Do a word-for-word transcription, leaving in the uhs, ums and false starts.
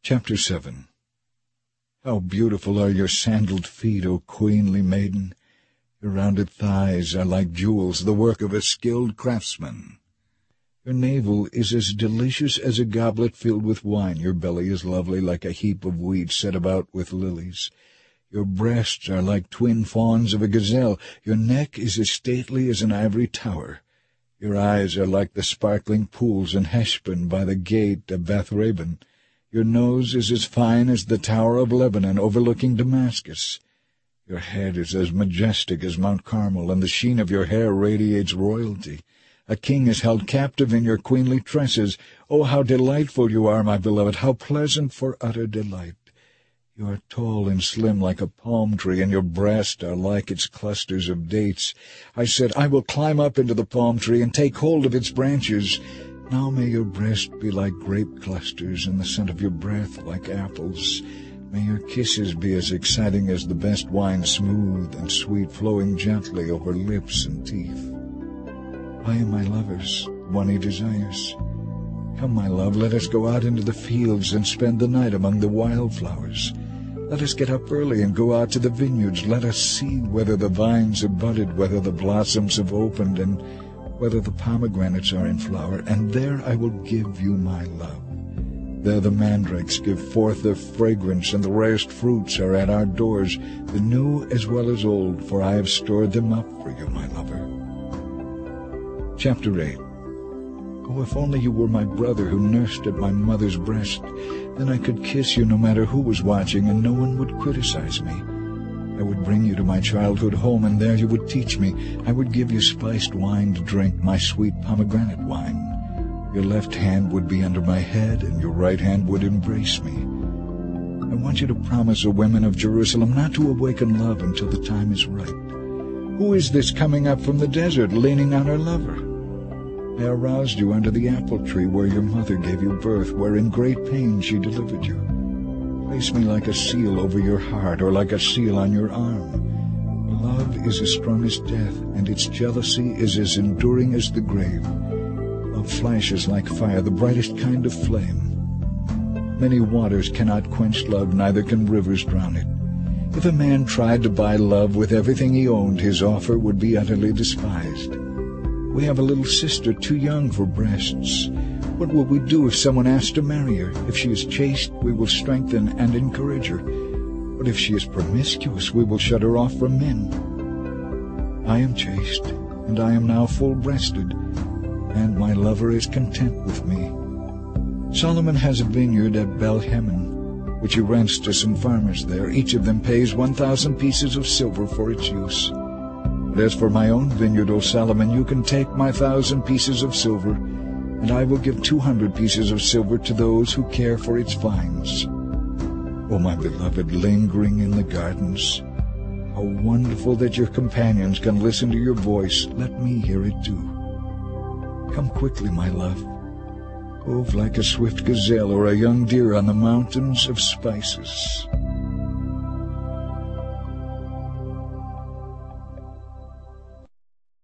Chapter seven. How beautiful are your sandaled feet, O queenly maiden! Your rounded thighs are like jewels, the work of a skilled craftsman. Your navel is as delicious as a goblet filled with wine. Your belly is lovely like a heap of wheat set about with lilies. Your breasts are like twin fawns of a gazelle. Your neck is as stately as an ivory tower. Your eyes are like the sparkling pools in Heshbon by the gate of Bethreben. Your nose is as fine as the tower of Lebanon overlooking Damascus. Your head is as majestic as Mount Carmel, and the sheen of your hair radiates royalty. A king is held captive in your queenly tresses. Oh, how delightful you are, my beloved, how pleasant for utter delight! You are tall and slim like a palm tree, and your breasts are like its clusters of dates. I said, I will climb up into the palm tree and take hold of its branches. Now may your breast be like grape clusters, and the scent of your breath like apples. May your kisses be as exciting as the best wine, smooth and sweet, flowing gently over lips and teeth. I am my lover's, one he desires. Come, my love, let us go out into the fields and spend the night among the wildflowers. Let us get up early and go out to the vineyards. Let us see whether the vines have budded, whether the blossoms have opened, and whether the pomegranates are in flower, and there I will give you my love. There the mandrakes give forth their fragrance, and the rarest fruits are at our doors, the new as well as old, for I have stored them up for you, my lover. Chapter eight. Oh, if only you were my brother who nursed at my mother's breast, then I could kiss you no matter who was watching, and no one would criticize me. I would bring you to my childhood home, and there you would teach me. I would give you spiced wine to drink, my sweet pomegranate wine. Your left hand would be under my head, and your right hand would embrace me. I want you to promise, O women of Jerusalem, not to awaken love until the time is right. Who is this coming up from the desert, leaning on her lover? I aroused you under the apple tree where your mother gave you birth, where in great pain she delivered you. Place me like a seal over your heart, or like a seal on your arm. Love is as strong as death, and its jealousy is as enduring as the grave. Love flashes like fire, the brightest kind of flame. Many waters cannot quench love, neither can rivers drown it. If a man tried to buy love with everything he owned, his offer would be utterly despised. We have a little sister too young for breasts. What will we do if someone asks to marry her? If she is chaste, we will strengthen and encourage her. But if she is promiscuous, we will shut her off from men. I am chaste, and I am now full-breasted, and my lover is content with me. Solomon has a vineyard at Bel-Heman, which he rents to some farmers there. Each of them pays one thousand pieces of silver for its use. But as for my own vineyard, O Solomon, you can take my thousand pieces of silver, and I will give two hundred pieces of silver to those who care for its vines. O my beloved, lingering in the gardens, how wonderful that your companions can listen to your voice. Let me hear it too. Come quickly, my love. Move like a swift gazelle or a young deer on the mountains of spices.